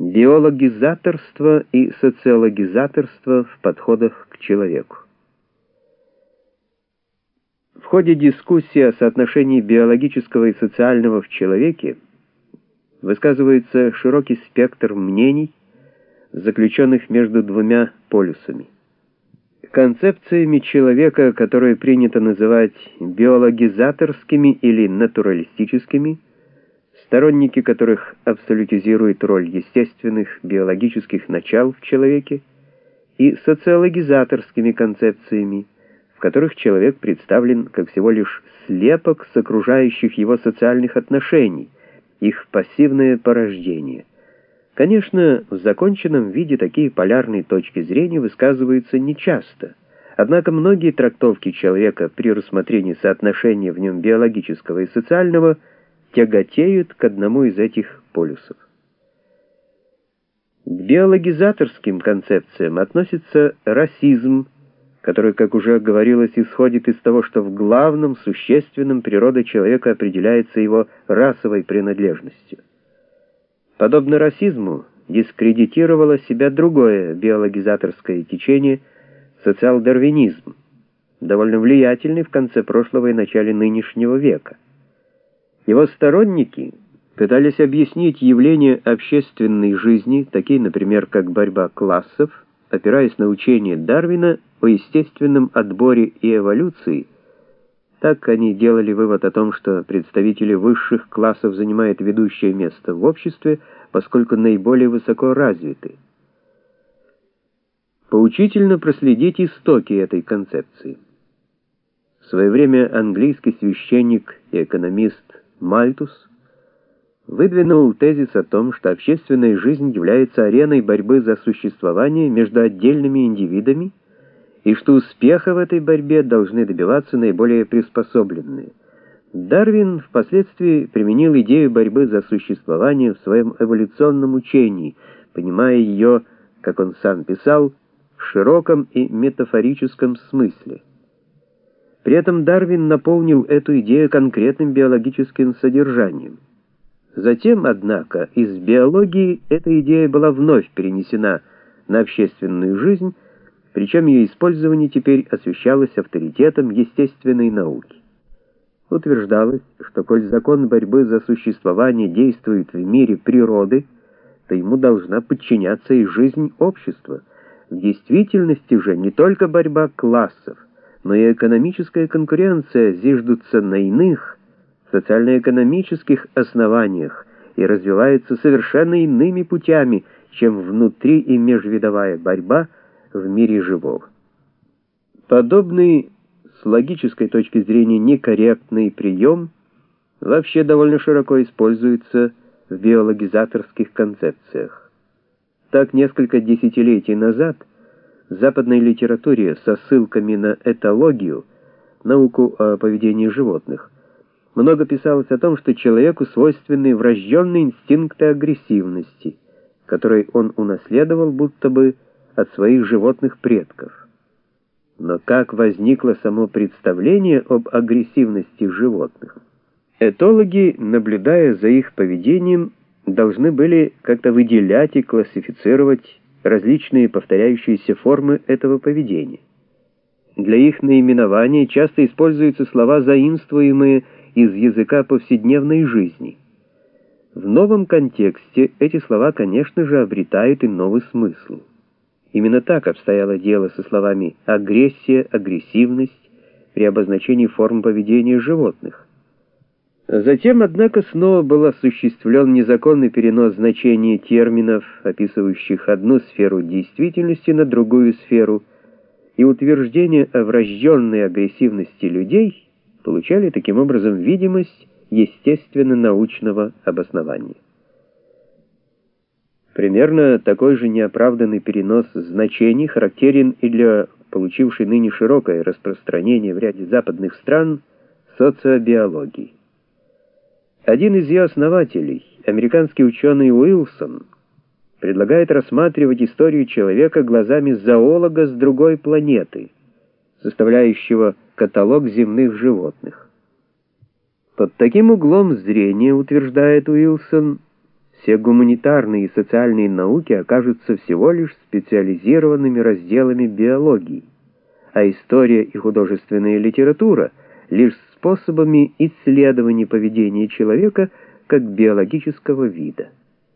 Биологизаторство и социологизаторство в подходах к человеку. В ходе дискуссии о соотношении биологического и социального в человеке высказывается широкий спектр мнений, заключенных между двумя полюсами. Концепциями человека, которые принято называть биологизаторскими или натуралистическими, сторонники которых абсолютизируют роль естественных биологических начал в человеке, и социологизаторскими концепциями, в которых человек представлен как всего лишь слепок с окружающих его социальных отношений, их пассивное порождение. Конечно, в законченном виде такие полярные точки зрения высказываются нечасто, однако многие трактовки человека при рассмотрении соотношения в нем биологического и социального тяготеют к одному из этих полюсов. К биологизаторским концепциям относится расизм, который, как уже говорилось, исходит из того, что в главном, существенном природа человека определяется его расовой принадлежностью. Подобно расизму дискредитировало себя другое биологизаторское течение — социал-дарвинизм, довольно влиятельный в конце прошлого и начале нынешнего века. Его сторонники пытались объяснить явления общественной жизни, такие, например, как борьба классов, опираясь на учение Дарвина о естественном отборе и эволюции. Так они делали вывод о том, что представители высших классов занимают ведущее место в обществе, поскольку наиболее высоко развиты. Поучительно проследить истоки этой концепции. В свое время английский священник и экономист Мальтус выдвинул тезис о том, что общественная жизнь является ареной борьбы за существование между отдельными индивидами, и что успеха в этой борьбе должны добиваться наиболее приспособленные. Дарвин впоследствии применил идею борьбы за существование в своем эволюционном учении, понимая ее, как он сам писал, в широком и метафорическом смысле. При этом Дарвин наполнил эту идею конкретным биологическим содержанием. Затем, однако, из биологии эта идея была вновь перенесена на общественную жизнь, причем ее использование теперь освещалось авторитетом естественной науки. Утверждалось, что коль закон борьбы за существование действует в мире природы, то ему должна подчиняться и жизнь общества. В действительности же не только борьба классов, но и экономическая конкуренция зиждутся на иных, социально-экономических основаниях и развиваются совершенно иными путями, чем внутри и межвидовая борьба в мире живого. Подобный, с логической точки зрения, некорректный прием вообще довольно широко используется в биологизаторских концепциях. Так, несколько десятилетий назад в западной литературе со ссылками на этологию, науку о поведении животных, много писалось о том, что человеку свойственны врожденные инстинкты агрессивности, которые он унаследовал будто бы от своих животных предков. Но как возникло само представление об агрессивности животных? Этологи, наблюдая за их поведением, должны были как-то выделять и классифицировать различные повторяющиеся формы этого поведения. Для их наименования часто используются слова, заимствуемые из языка повседневной жизни. В новом контексте эти слова, конечно же, обретают и новый смысл. Именно так обстояло дело со словами «агрессия», «агрессивность» при обозначении форм поведения животных. Затем, однако, снова был осуществлен незаконный перенос значения терминов, описывающих одну сферу действительности, на другую сферу, и утверждения о врожденной агрессивности людей получали таким образом видимость естественно-научного обоснования. Примерно такой же неоправданный перенос значений характерен и для получившей ныне широкое распространение в ряде западных стран социобиологии. Один из ее основателей, американский ученый Уилсон, предлагает рассматривать историю человека глазами зоолога с другой планеты, составляющего каталог земных животных. Под таким углом зрения, утверждает Уилсон, все гуманитарные и социальные науки окажутся всего лишь специализированными разделами биологии, а история и художественная литература лишь способами исследования поведения человека как биологического вида.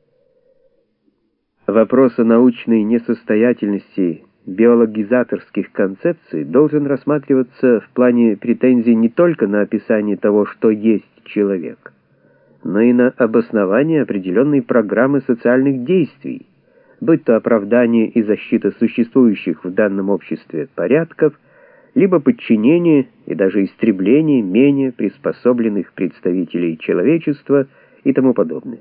Вопрос о научной несостоятельности биологизаторских концепций должен рассматриваться в плане претензий не только на описание того, что есть человек, но и на обоснование определенной программы социальных действий, будь то оправдание и защита существующих в данном обществе порядков, либо подчинение и даже истребление менее приспособленных представителей человечества и тому подобное.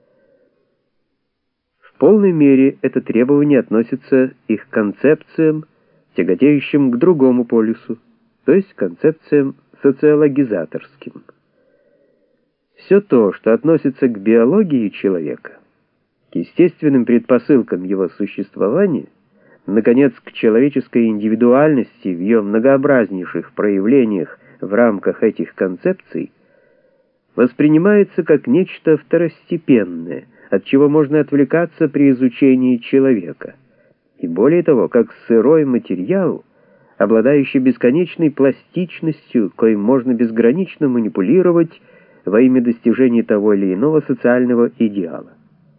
В полной мере это требование относится и к концепциям, тяготеющим к другому полюсу, то есть концепциям социологизаторским. Все то, что относится к биологии человека, к естественным предпосылкам его существования, наконец, к человеческой индивидуальности в ее многообразнейших проявлениях в рамках этих концепций, воспринимается как нечто второстепенное, от чего можно отвлекаться при изучении человека, и более того, как сырой материал, обладающий бесконечной пластичностью, коим можно безгранично манипулировать во имя достижения того или иного социального идеала.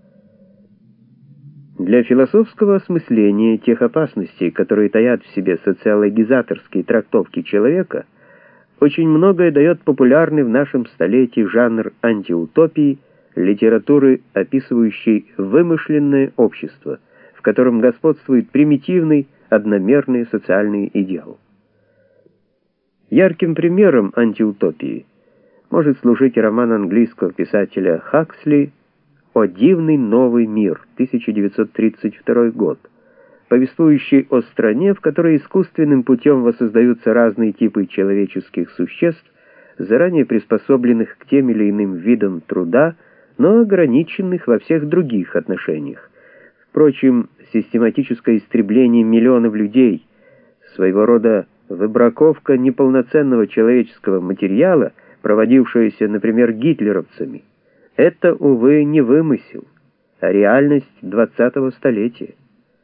Для философского осмысления тех опасностей, которые таят в себе социологизаторские трактовки человека, очень многое дает популярный в нашем столетии жанр антиутопии, литературы, описывающей вымышленное общество, в котором господствует примитивный, одномерный социальный идеал. Ярким примером антиутопии может служить роман английского писателя Хаксли «О дивный новый мир», 1932 год, повествующий о стране, в которой искусственным путем воссоздаются разные типы человеческих существ, заранее приспособленных к тем или иным видам труда, но ограниченных во всех других отношениях. Впрочем, систематическое истребление миллионов людей, своего рода выбраковка неполноценного человеческого материала, проводившаяся, например, гитлеровцами, это, увы, не вымысел, а реальность 20-го столетия.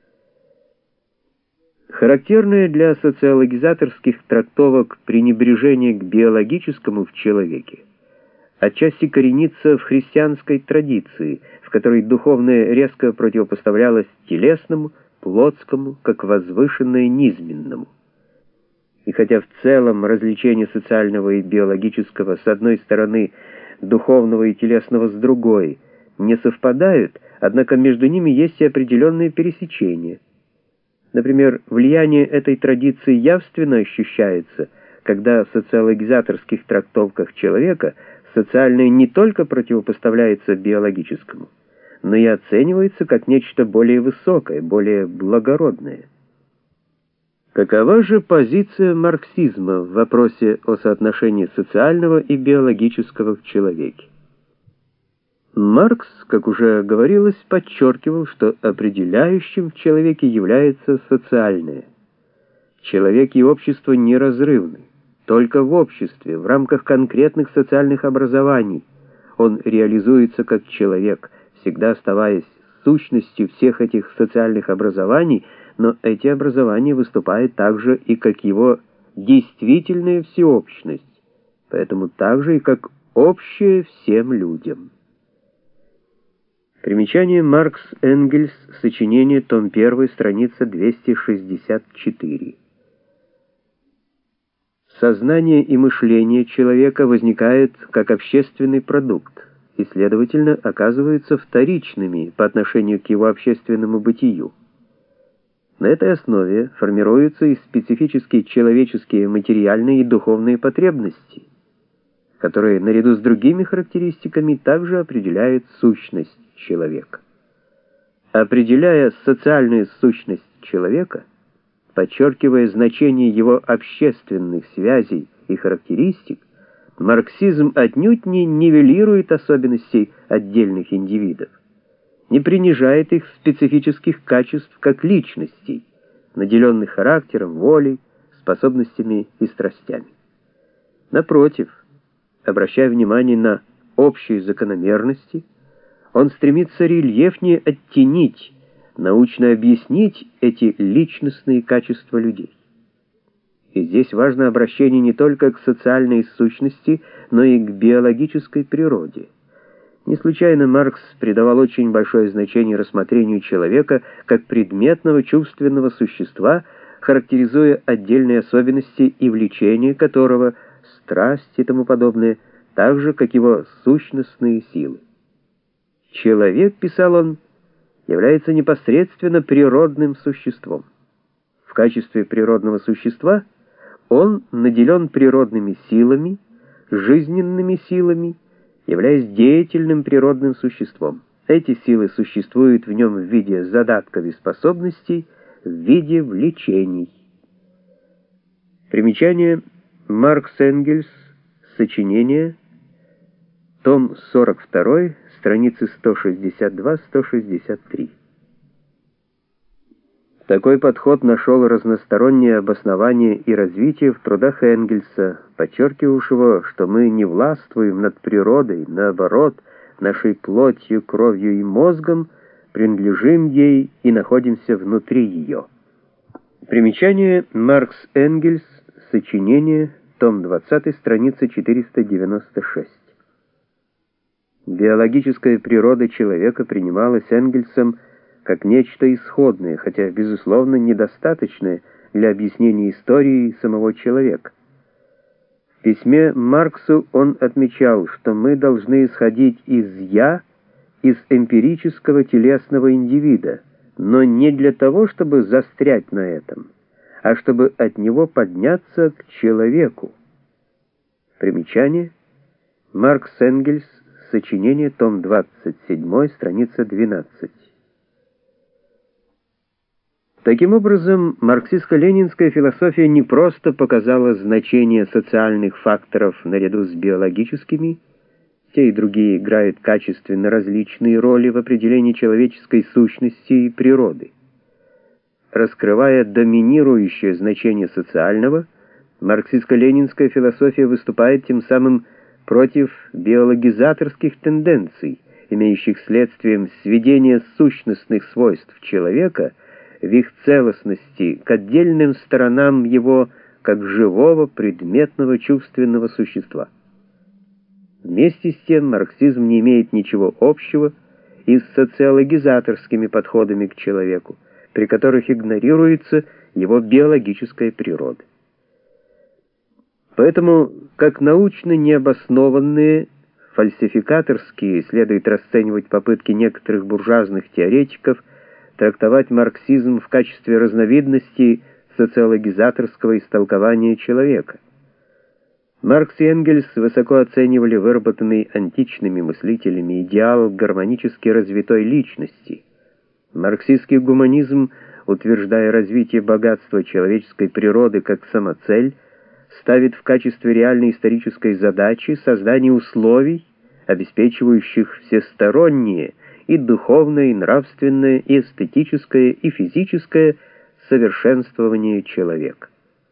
Характерное для социологизаторских трактовок пренебрежение к биологическому в человеке отчасти коренится в христианской традиции, в которой духовное резко противопоставлялось телесному, плотскому, как возвышенное низменному. И хотя в целом различение социального и биологического с одной стороны, духовного и телесного с другой, не совпадают, однако между ними есть и определенные пересечения. Например, влияние этой традиции явственно ощущается, когда в социологизаторских трактовках человека социальное не только противопоставляется биологическому, но и оценивается как нечто более высокое, более благородное. Какова же позиция марксизма в вопросе о соотношении социального и биологического в человеке? Маркс, как уже говорилось, подчеркивал, что определяющим в человеке является социальное. Человек и общество неразрывны. Только в обществе, в рамках конкретных социальных образований, он реализуется как человек, всегда оставаясь сущностью всех этих социальных образований, но эти образования выступают также и как его действительная всеобщность, поэтому также и как общее всем людям. Примечание Маркс-Энгельс, сочинение, том 1, страница 264. Сознание и мышление человека возникают как общественный продукт и, следовательно, оказываются вторичными по отношению к его общественному бытию. На этой основе формируются и специфические человеческие материальные и духовные потребности, которые наряду с другими характеристиками также определяют сущность человека. Определяя социальную сущность человека, подчеркивая значение его общественных связей и характеристик, марксизм отнюдь не нивелирует особенностей отдельных индивидов, не принижает их специфических качеств как личностей, наделенных характером, волей, способностями и страстями. Напротив, обращая внимание на общие закономерности, Он стремится рельефнее оттенить, научно объяснить эти личностные качества людей. И здесь важно обращение не только к социальной сущности, но и к биологической природе. Не случайно Маркс придавал очень большое значение рассмотрению человека как предметного чувственного существа, характеризуя отдельные особенности и влечения которого, страсть и тому подобное, так же, как его сущностные силы. Человек, писал он, является непосредственно природным существом. В качестве природного существа он наделен природными силами, жизненными силами, являясь деятельным природным существом. Эти силы существуют в нем в виде задатков и способностей, в виде влечений. Примечание. Маркс Энгельс. Сочинение. Том 42, страницы 162-163. Такой подход нашел разностороннее обоснование и развитие в трудах Энгельса, подчеркивавшего, что мы не властвуем над природой, наоборот, нашей плотью, кровью и мозгом принадлежим ей и находимся внутри ее. Примечание. Маркс Энгельс. Сочинение. Том 20, страница 496. Биологическая природа человека принималась Энгельсом как нечто исходное, хотя, безусловно, недостаточное для объяснения истории самого человека. В письме Марксу он отмечал, что мы должны исходить из «я», из эмпирического телесного индивида, но не для того, чтобы застрять на этом, а чтобы от него подняться к человеку. Примечание. Маркс Энгельс. Сочинение. Том 27, страница 12. Таким образом, марксистско-ленинская философия не просто показала значение социальных факторов наряду с биологическими, те и другие играют качественно различные роли в определении человеческой сущности и природы. Раскрывая доминирующее значение социального, марксистско-ленинская философия выступает тем самым против биологизаторских тенденций, имеющих следствием сведение сущностных свойств человека в их целостности к отдельным сторонам его как живого предметного чувственного существа. Вместе с тем марксизм не имеет ничего общего и с социологизаторскими подходами к человеку, при которых игнорируется его биологическая природа. Поэтому, как научно необоснованные, фальсификаторские следует расценивать попытки некоторых буржуазных теоретиков трактовать марксизм в качестве разновидности социологизаторского истолкования человека. Маркс и Энгельс высоко оценивали выработанный античными мыслителями идеал гармонически развитой личности. Марксистский гуманизм, утверждая развитие богатства человеческой природы как самоцель, ставит в качестве реальной исторической задачи создание условий, обеспечивающих всестороннее и духовное, и нравственное, и эстетическое, и физическое совершенствование человека.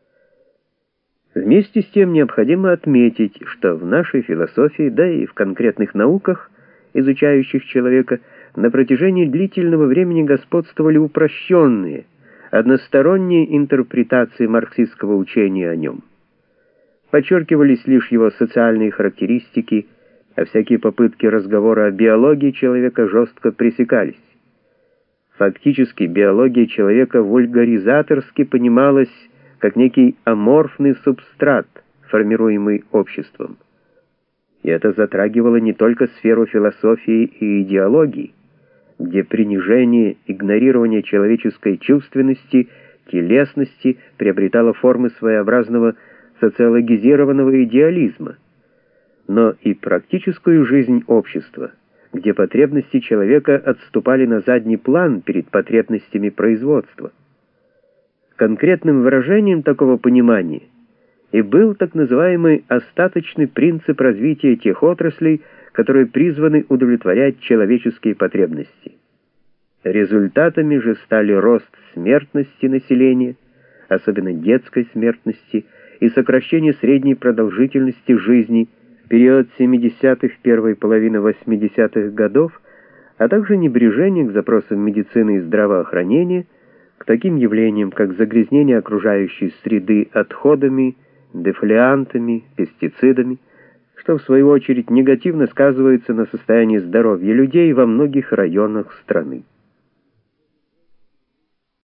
Вместе с тем необходимо отметить, что в нашей философии, да и в конкретных науках, изучающих человека, на протяжении длительного времени господствовали упрощенные, односторонние интерпретации марксистского учения о нем. Подчеркивались лишь его социальные характеристики, а всякие попытки разговора о биологии человека жестко пресекались. Фактически биология человека вульгаризаторски понималась как некий аморфный субстрат, формируемый обществом. И это затрагивало не только сферу философии и идеологии, где принижение, игнорирование человеческой чувственности, телесности приобретало формы своеобразного социологизированного идеализма, но и практическую жизнь общества, где потребности человека отступали на задний план перед потребностями производства. Конкретным выражением такого понимания и был так называемый остаточный принцип развития тех отраслей, которые призваны удовлетворять человеческие потребности. Результатами же стали рост смертности населения, особенно детской смертности, и сокращение средней продолжительности жизни в период 70-х, первой половины 80-х годов а также небрежение к запросам медицины и здравоохранения, к таким явлениям, как загрязнение окружающей среды отходами, дефолиантами, пестицидами, что в свою очередь негативно сказывается на состоянии здоровья людей во многих районах страны.